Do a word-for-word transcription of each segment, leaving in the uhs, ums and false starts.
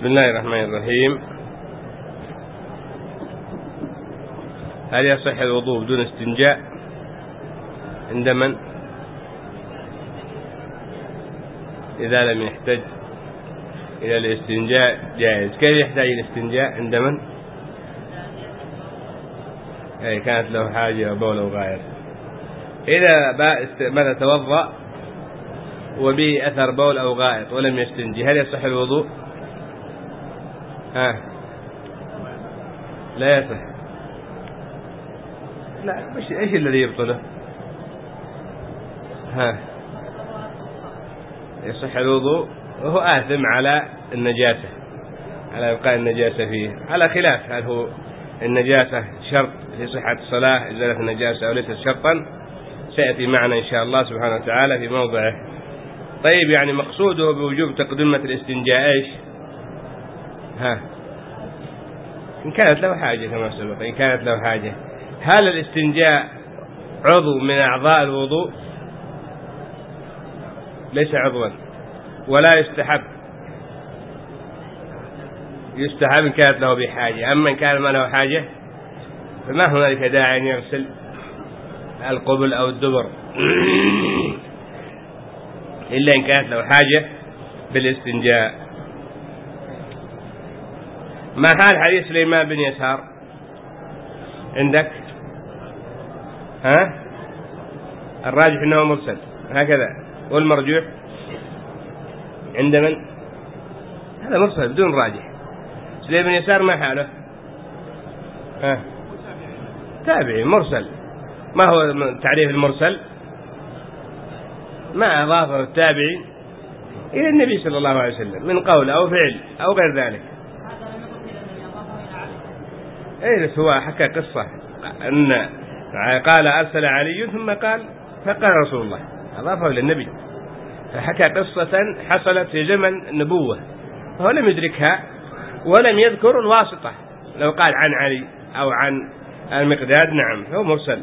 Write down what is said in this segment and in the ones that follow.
بسم الله الرحمن الرحيم. هل يصح الوضوء بدون استنجاء عند من؟ إذا لم يحتج إلى الاستنجاء جائز. كيف يحتاج الاستنجاء عند من؟ يعني كانت له حاجة بول أو غائط. إذا ماذا توضأ وبه أثر بول أو غائط ولم يستنجي، هل يصح الوضوء؟ ها لا يصح. لا، مش إيش الذي يبطله؟ ها يصح الوضوء وهو آثم على النجاسة، على إبقاء النجاسة فيه، على خلاف هل هو النجاسة شرط لصحة الصلاة إزالة النجاسة أو ليست شرطا، سيأتي معنا إن شاء الله سبحانه وتعالى في موضعه. طيب، يعني مقصوده بوجوب تقدمة الاستنجاء إيش؟ ها إن كانت له حاجة كما سبق، إن كانت له حاجة. هل الاستنجاء عضو من أعضاء الوضوء؟ ليس عضوا، ولا يستحب. يستحب إن كانت له بحاجة، أما إن كان ما له حاجة فما هنالك داعي أن يغسل القبل أو الدبر إلا إن كانت له حاجة بالاستنجاء. ما حال حديث سليمان بن يسار عندك؟ ها الراجح أنه مرسل هكذا، والمرجوح عند من؟ هذا مرسل بدون راجح. سليمان بن يسار ما حاله؟ ها تابعي مرسل. ما هو تعريف المرسل؟ ما أضافه التابعي إلى النبي صلى الله عليه وسلم من قول أو فعل أو غير ذلك. إيه هو حكى قصة أن قال أرسل علي ثم قال فقال رسول الله، أضافه إلى النبي، فحكى قصة حصلت في زمن النبوة فهو لم يدركها ولم يذكر الواسطة. لو قال عن علي أو عن المقداد نعم هو مرسل.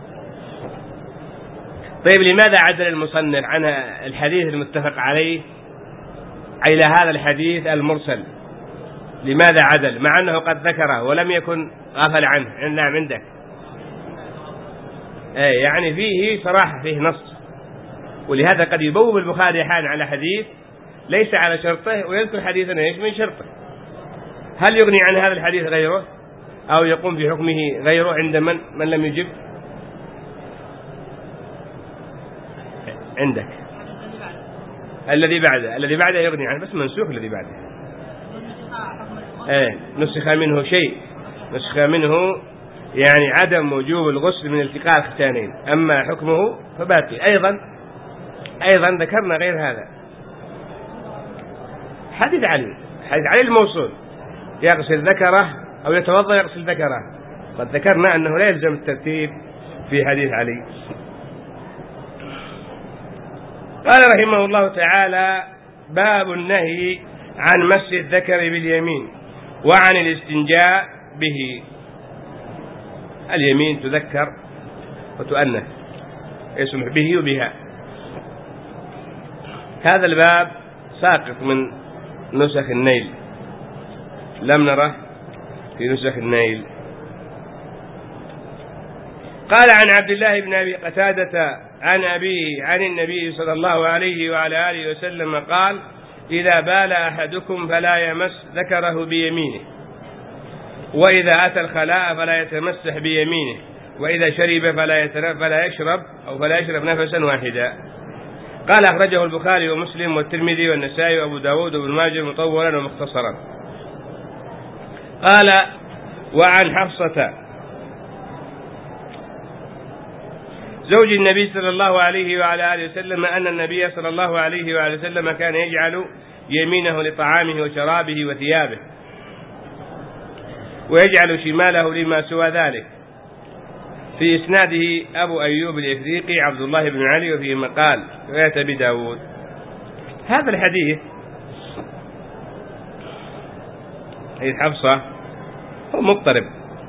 طيب، لماذا عدل المصنف عن الحديث المتفق عليه إلى هذا الحديث المرسل؟ لماذا عدل مع أنه قد ذكره ولم يكن غفل عنه؟ نعم عندك. ايه يعني فيه صراحة، فيه نص، ولهذا قد يبوب البخاري حال على حديث ليس على شرطه ويذكر حديثا ايش من شرطه. هل يغني عن هذا الحديث غيره أو يقوم بحكمه غيره عند من من لم يجب؟ عندك الذي بعده، الذي بعده يغني عنه، بس منسوخ الذي بعده. ايه نسخ منه شيء، نسخ منه يعني عدم وجوب الغسل من التقاء الختانين، أما حكمه فباقي. أيضا أيضا ذكرنا غير هذا حديث علي، حديث علي الموصول يغسل ذكره أو يتوضأ يغسل ذكره، قد ذكرنا أنه لا يلزم الترتيب في حديث علي. قال رحمه الله تعالى: باب النهي عن مس الذكر باليمين وعن الاستنجاء به. اليمين تذكر وتؤنث، يسمح به وبها. هذا الباب ساقط من نسخ النيل، لم نره في نسخ النيل. قال عن عبد الله بن أبي قتادة عن أبيه عن النبي صلى الله عليه وعلى آله وسلم قال: إذا بال أحدكم فلا يمس ذكره بيمينه، وإذا أتى الخلاء فلا يتمسح بيمينه، وإذا شرب فلا فلا يشرب أو فلا يشرب نفسا واحدا. قال: أخرجه البخاري ومسلم والترمذي والنسائي وأبو داود وابن ماجه مطولا ومختصرا. قال: وعن حفصة زوج النبي صلى الله عليه وعلى آله وسلم أن النبي صلى الله عليه وعلى وسلم كان يجعل يمينه لطعامه وشرابه وثيابه، ويجعل شماله لما سوى ذلك. في إسناده أبو أيوب الإفريقي عبد الله بن علي، وفيه مقال رواية أبي داود. هذا الحديث حديث حفصة هو مضطرب،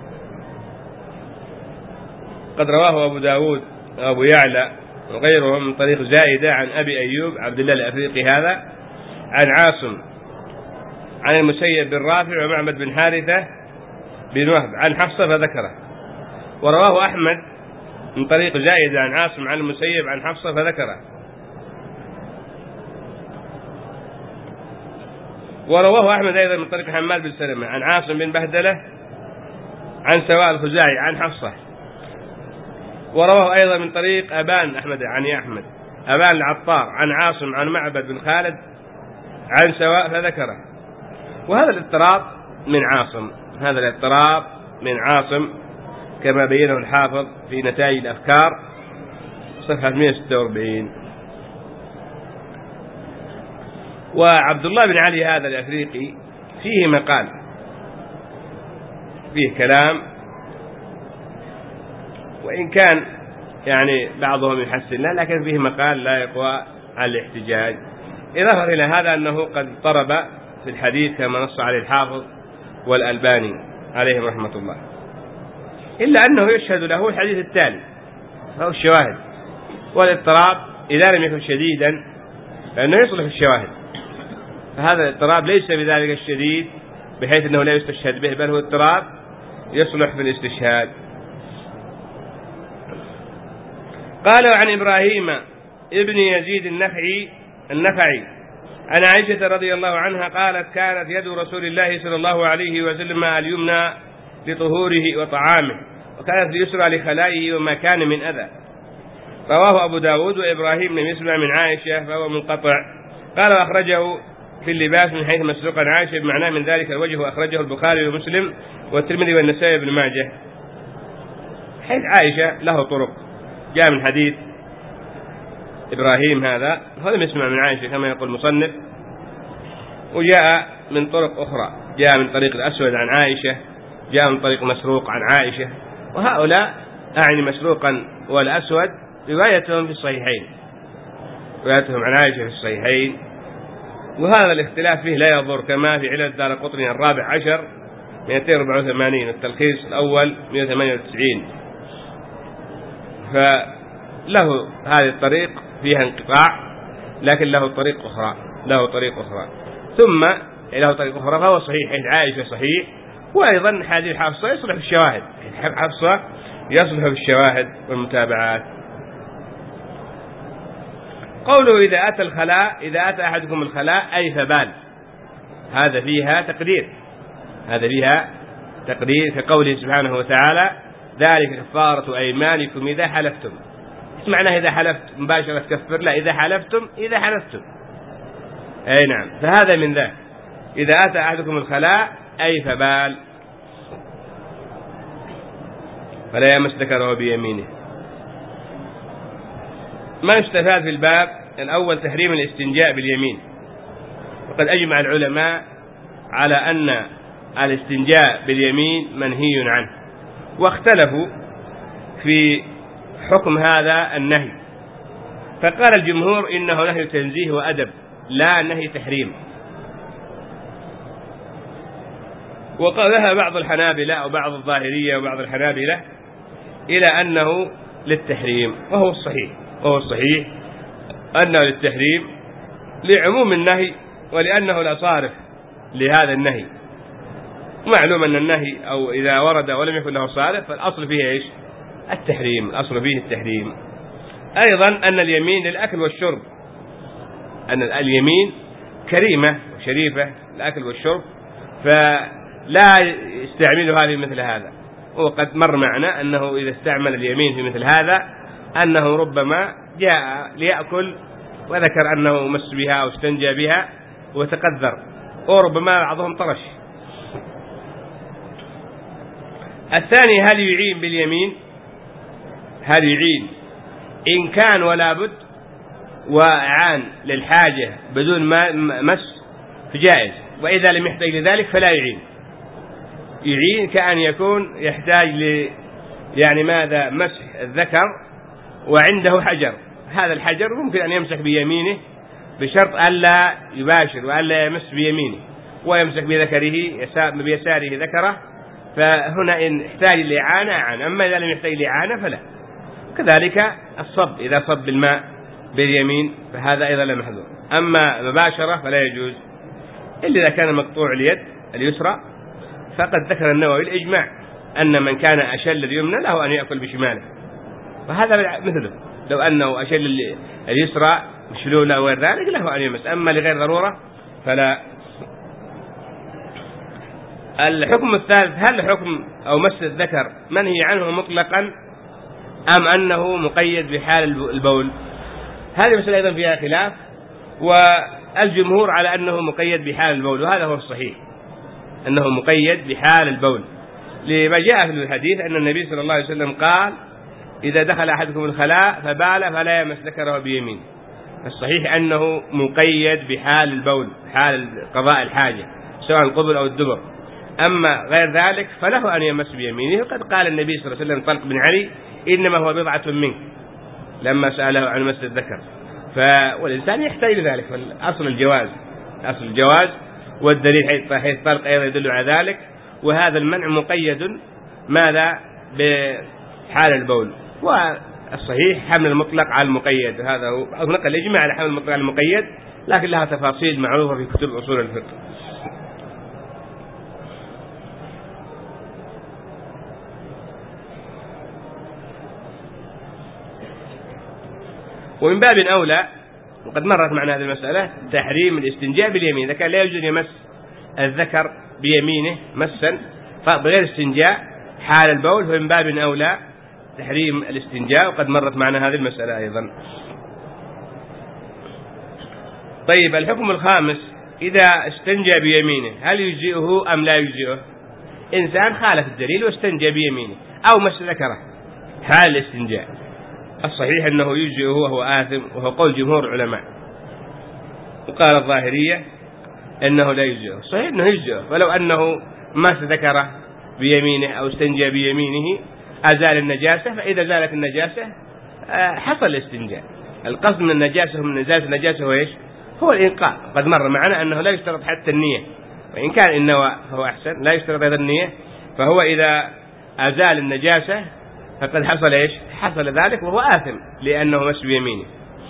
قد رواه أبو داود وأبو يعلى وغيرهم من طريق زائدة عن أبي أيوب عبد الله الأفريقي هذا عن عاصم عن المسيب بن رافع ومعبد بن حارثة بن وهب عن حفصة فذكره. ورواه أحمد من طريق زائدة عن عاصم عن المسيب عن حفصة فذكره. ورواه أحمد أيضا من طريق حماد بن سلمة عن عاصم بن بهدلة عن سواء الخزاعي عن حفصة. ورواه أيضا من طريق أبان أحمد عن أحمد أبان العطار عن عاصم عن معبد بن خالد عن سواء فذكره. وهذا الاضطراب من عاصم هذا الاضطراب من عاصم كما بينه الحافظ في نتائج الأفكار صفحة مئة وستة وأربعين. وعبد الله بن علي هذا الأفريقي فيه مقال فيه كلام، وإن كان يعني بعضهم يحسن له لكن فيه مقال لا يقوى على الاحتجاج. إضافة إلى هذا أنه قد اضطرب في الحديث كما نص عليه الحافظ والألباني عليهم رحمة الله، إلا أنه يشهد له الحديث التالي فهو الشواهد. والاضطراب إذا لم يكن شديدا فإنه يصلح الشواهد، فهذا الاضطراب ليس بذلك الشديد بحيث أنه لا يستشهد به، بل هو اضطراب يصلح في الاستشهاد. قال عن إبراهيم ابن يزيد النخعي النخعي عن عائشة رضي الله عنها قالت كانت يد رسول الله صلى الله عليه وسلم اليمنى لطهوره وطعامه، وكانت اليسرى لخلائه وما كان من أذى. رواه أبو داود وإبراهيم لم يسمع من عائشة فهو منقطع. قال وأخرجه في اللباس من حيث مسروق عن عائشة بمعناه من ذلك الوجه، وأخرجه البخاري ومسلم والترمذي والنسائي بن ماجه. حيث عائشة له طرق، جاء من حديث إبراهيم هذا هو لم يسمع من عائشة كما يقول المصنف، وجاء من طرق أخرى، جاء من طريق الأسود عن عائشة، جاء من طريق مسروق عن عائشة. وهؤلاء أعني مسروقا والأسود روايتهم في الصحيحين روايتهم عن عائشة في الصحيحين. وهذا الاختلاف فيه لا يضر، كما في علل الدارقطني الرابع عشر مئتين وأربعة وثمانين التلخيص الأول مئة وثمانية وتسعين. فله هذه الطريق فيها انقطاع، لكن له طريق أخرى له طريق أخرى ثم له طريق أخرى فهو صحيح. حيث عائشة صحيح، وأيضا حديث حفصة يصلح في الشواهد، حفصة يصلح في الشواهد والمتابعات. قوله إذا أتى الخلاء إذا أتى أحدكم الخلاء أي فبال، هذا فيها تقدير هذا فيها تقدير كقوله سبحانه وتعالى ذلك كفارة أيمانكم إذا حلفتم. إيش معناه إذا حلفت مباشرة تكفر؟ لا، إذا حلفتم إذا حلفتم أي نعم، فهذا من ذا إذا أتى أحدكم الخلاء أي فبال فلا يمس ذكره بيمينه. ما يستفاد في الباب الأول تحريم الاستنجاء باليمين، وقد أجمع العلماء على أن الاستنجاء باليمين منهي عنه، واختلفوا في حكم هذا النهي. فقال الجمهور إنه نهي تنزيه وأدب لا نهي تحريم، وقالها بعض الحنابلة أو بعض الظاهرية وبعض الحنابلة إلى أنه للتحريم، وهو الصحيح وهو الصحيح أنه للتحريم لعموم النهي ولأنه لا صارف لهذا النهي. معلوم أن النهي أو إذا ورد ولم يكن له صارف فالأصل فيه إيش؟ التحريم، الأصل فيه التحريم. أيضا أن اليمين للأكل والشرب، أن اليمين كريمة وشريفة الأكل والشرب، فلا يستعملها لمثل هذا. وقد مر معنا أنه إذا استعمل اليمين في مثل هذا أنه ربما جاء ليأكل وذكر أنه مس بها أو استنجى بها وتقذر، وربما بعضهم طرش. الثاني هل يعين باليمين؟ هل يعين إن كان ولا بد وأعان للحاجة بدون ما مس فجائز، وإذا لم يحتاج لذلك فلا يعين. يعين كأن يكون يحتاج ل يعني ماذا مسح الذكر وعنده حجر، هذا الحجر ممكن أن يمسك بيمينه بشرط ألا يباشر وألا يمس بيمينه، ويمسك بذكره بيساره ذكره، فهنا إن احتاج لإعانة أعان، أما إذا لم يحتاج لإعانة فلا. كذلك الصب إذا صب الماء باليمين فهذا أيضا لا محذور، أما مباشرة فلا يجوز. إلا إذا كان مقطوع اليد اليسرى، فقد ذكر النووي الإجماع أن من كان أشل اليمنى له أن يأكل بشماله، وهذا مثله لو أنه أشل اليسرى مشلولة أو غير ذلك له أن يمس، أما لغير ضرورة فلا. الحكم الثالث: هل حكم أو مس الذكر منهي عنه مطلقا أم أنه مقيد بحال البول؟ هذه مسألة أيضا فيها خلاف، والجمهور على أنه مقيد بحال البول، وهذا هو الصحيح أنه مقيد بحال البول، لما جاء في الحديث أن النبي صلى الله عليه وسلم قال: إذا دخل أحدكم الخلاء فبال فلا يمس ذكره بيمين. الصحيح أنه مقيد بحال البول، حال قضاء الحاجة سواء القبل أو الدبر، أما غير ذلك فله أن يمس بيمينه. وقد قال النبي صلى الله عليه وسلم طلق بن علي: إنما هو بضعة منك، لما سأله عن مس الذكر. والإنسان يحتاج لذلك، فالأصل الجواز، أصل الجواز، والدليل حيث طلق أيضا يدل على ذلك. وهذا المنع مقيد ماذا؟ بحال البول. والصحيح حمل المطلق على المقيد، هذا هو نقل الإجماع على حمل المطلق على المقيد، لكن لها تفاصيل معروفة في كتب أصول الفقه. ومن باب أولى، وقد مرت معنا هذه المسألة، تحريم الاستنجاء باليمين. إذا كان لا يوجد يمس الذكر بيمينه مسا بغير استنجاء حال البول، فمن باب أولى تحريم الاستنجاء، وقد مرت معنا هذه المسألة أيضا. طيب، الحكم الخامس: إذا استنجى بيمينه هل يجزئه أم لا يجزئه؟ إنسان خالف الدليل واستنجى بيمينه أو مس ذكره حال الاستنجاء، الصحيح أنه يجزئه وهو آثم، وهو قول جمهور العلماء. وقال الظاهرية أنه لا يجزئه، صحيح أنه يجزئه، ولو أنه مس ذكره بيمينه أو استنجى بيمينه أزال النجاسة، فإذا زالت النجاسة حصل الاستنجاء. القصد من النجاسة من إزالة النجاسة هو إيش؟ هو الإنقاء. قد مر معنا أنه لا يشترط حتى النية، وإن كان النوى هو أحسن، لا يشترط هذا النية. فهو إذا أزال النجاسة فقد حصل إيش؟ حصل ذلك وهو آثم لأنه مس بيمينه.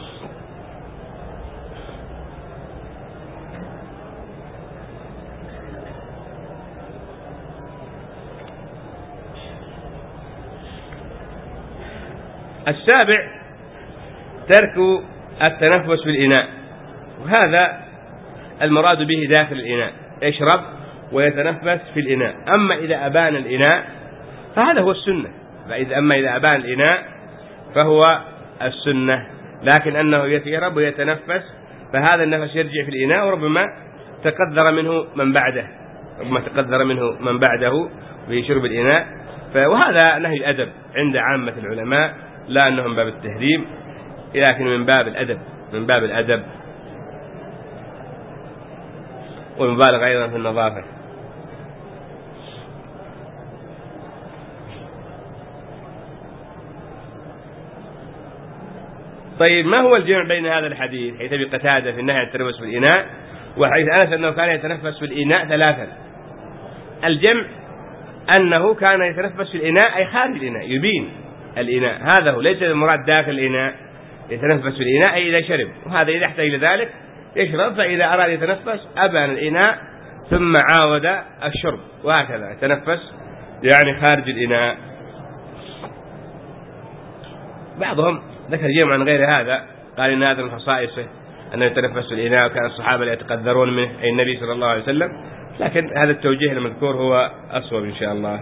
السابع: ترك التنفس في الإناء، وهذا المراد به داخل الإناء، يشرب ويتنفس في الإناء. أما إذا أبان الإناء فهذا هو السنة، فإذا أما إذا أبان الإناء فهو السنة، لكن أنه يشرب ويتنفس فهذا النفس يرجع في الإناء، وربما تقدر منه من بعده، ربما تقدر منه من بعده بشرب الإناء. وهذا نهي أدب عند عامة العلماء، لا أنه من باب التحريم، لكن من باب الأدب، من باب الأدب والمبالغة أيضا في النظافة. طيب، ما هو الجمع بين هذا الحديث حيث بقتادة في النهي عن التنفس في الإناء، وحيث أنس أنه كان يتنفس في الإناء ثلاثا؟ الجمع أنه كان يتنفس في الإناء أي خارج الإناء، يبين الإناء، هذا هو، ليس المراد داخل الإناء. يتنفس في الإناء أي إذا شرب، وهذا إذا احتاج لذلك يشرب، فإذا أراد يتنفس أبان الإناء ثم عاود الشرب، وهكذا يتنفس يعني خارج الإناء. بعضهم ذكر جمع عن غير هذا، قال إن هذا من خصائصه أنه يتنفس في الإناء، وكان الصحابة لا يتقدرون منه أي النبي صلى الله عليه وسلم، لكن هذا التوجيه المذكور هو أصوب إن شاء الله.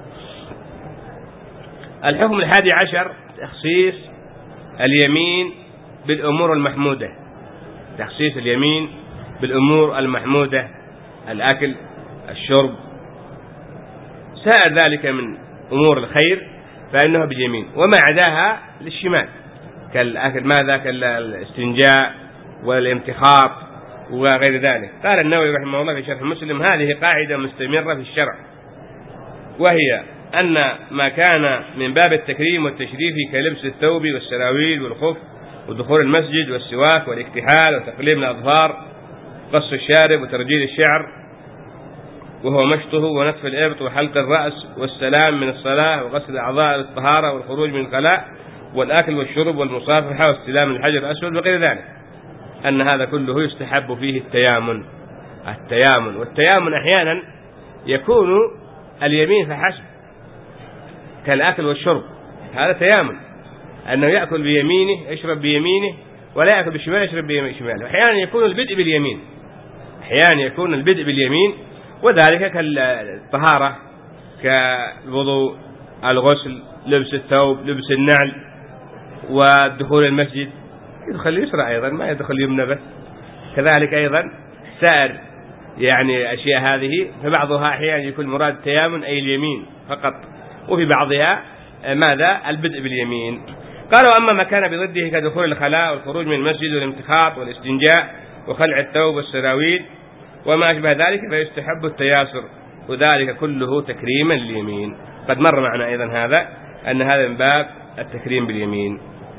الحكم الحادي عشر: تخصيص اليمين بالأمور المحمودة، تخصيص اليمين بالأمور المحمودة، الأكل، الشرب، سائر ذلك من أمور الخير فإنه باليمين، وما عداها للشمال كالأكل، ماذا كالاستنجاء والامتخاط وغير ذلك. قال النووي رحمه الله في شرح مسلم: هذه قاعدة مستمرة في الشرع، وهي أن ما كان من باب التكريم والتشريف كلبس الثوب والسراويل والخف ودخول المسجد والسواك والاكتحال وتقليم الأظفار، قص الشارب وترجيل الشعر وهو مشطه ونتف الإبط وحلق الرأس والسلام من الصلاة وغسل الأعضاء للطهارة والخروج من الخلاء والأكل والشرب والمصافحة واستلام الحجر الأسود وغير ذلك، أن هذا كله يستحب فيه التيامن، التيامن. والتيامن أحيانا يكون اليمين فحسب كالأكل والشرب، هذا تيامن، أنه يأكل بيمينه يشرب بيمينه ولا يأكل بشماله يشرب بشماله. أحيانا يكون البدء باليمين أحيانا يكون البدء باليمين وذلك كالطهارة كالوضوء، الغسل، لبس الثوب، لبس النعل، والدخول المسجد يدخل يسرع أيضا ما يدخل يمنى بس. كذلك أيضا سائر يعني أشياء هذه، فبعضها أحيانا يكون مراد التيامن أي اليمين فقط، وفي بعضها ماذا البدء باليمين. قالوا أما ما كان بضده كدخول الخلاء والخروج من المسجد والامتخاط والاستنجاء وخلع الثوب والسراويل وما أشبه ذلك فيستحب التياسر، وذلك كله تكريما لليمين. قد مر معنا أيضا هذا أن هذا من باب التكريم باليمين.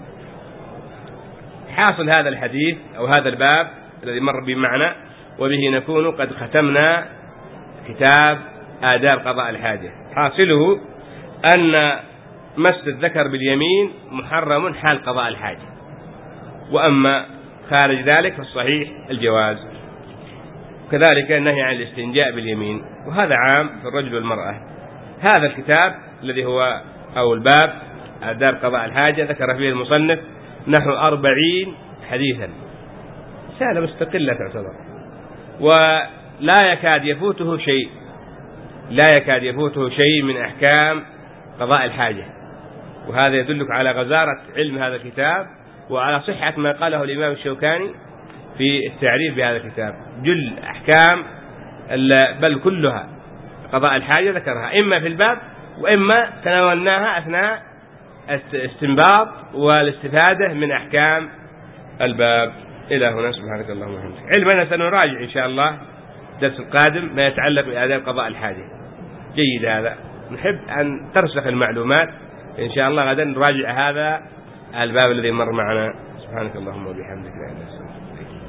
حاصل هذا الحديث أو هذا الباب الذي مر بمعنى، وبه نكون قد ختمنا كتاب آداب قضاء الحاجة. حاصله أن مس الذكر باليمين محرم حال قضاء الحاجة، وأما خارج ذلك فالصحيح الجواز. كذلك النهي عن الاستنجاء باليمين، وهذا عام في الرجل والمرأة. هذا الكتاب الذي هو أو الباب آداب قضاء الحاجة ذكر فيه المصنف نحو أربعين حديثا، رسالة مستقلة تعتبر، ولا يكاد يفوته شيء لا يكاد يفوته شيء من أحكام قضاء الحاجة. وهذا يدلك على غزارة علم هذا الكتاب وعلى صحة ما قاله الإمام الشوكاني في التعريف بهذا الكتاب. جل أحكام بل كلها قضاء الحاجة ذكرها إما في الباب وإما تناولناها أثناء استنباط والاستفادة من أحكام الباب. إلى هنا سبحانك اللهم وبحمدك. علمنا سنراجع إن شاء الله الدرس القادم ما يتعلق بآداب قضاء الحاجة. جيد، هذا نحب أن ترسخ المعلومات إن شاء الله. غدا نراجع هذا الباب الذي مر معنا. سبحانك اللهم وبحمدك لا إله إلا أنت.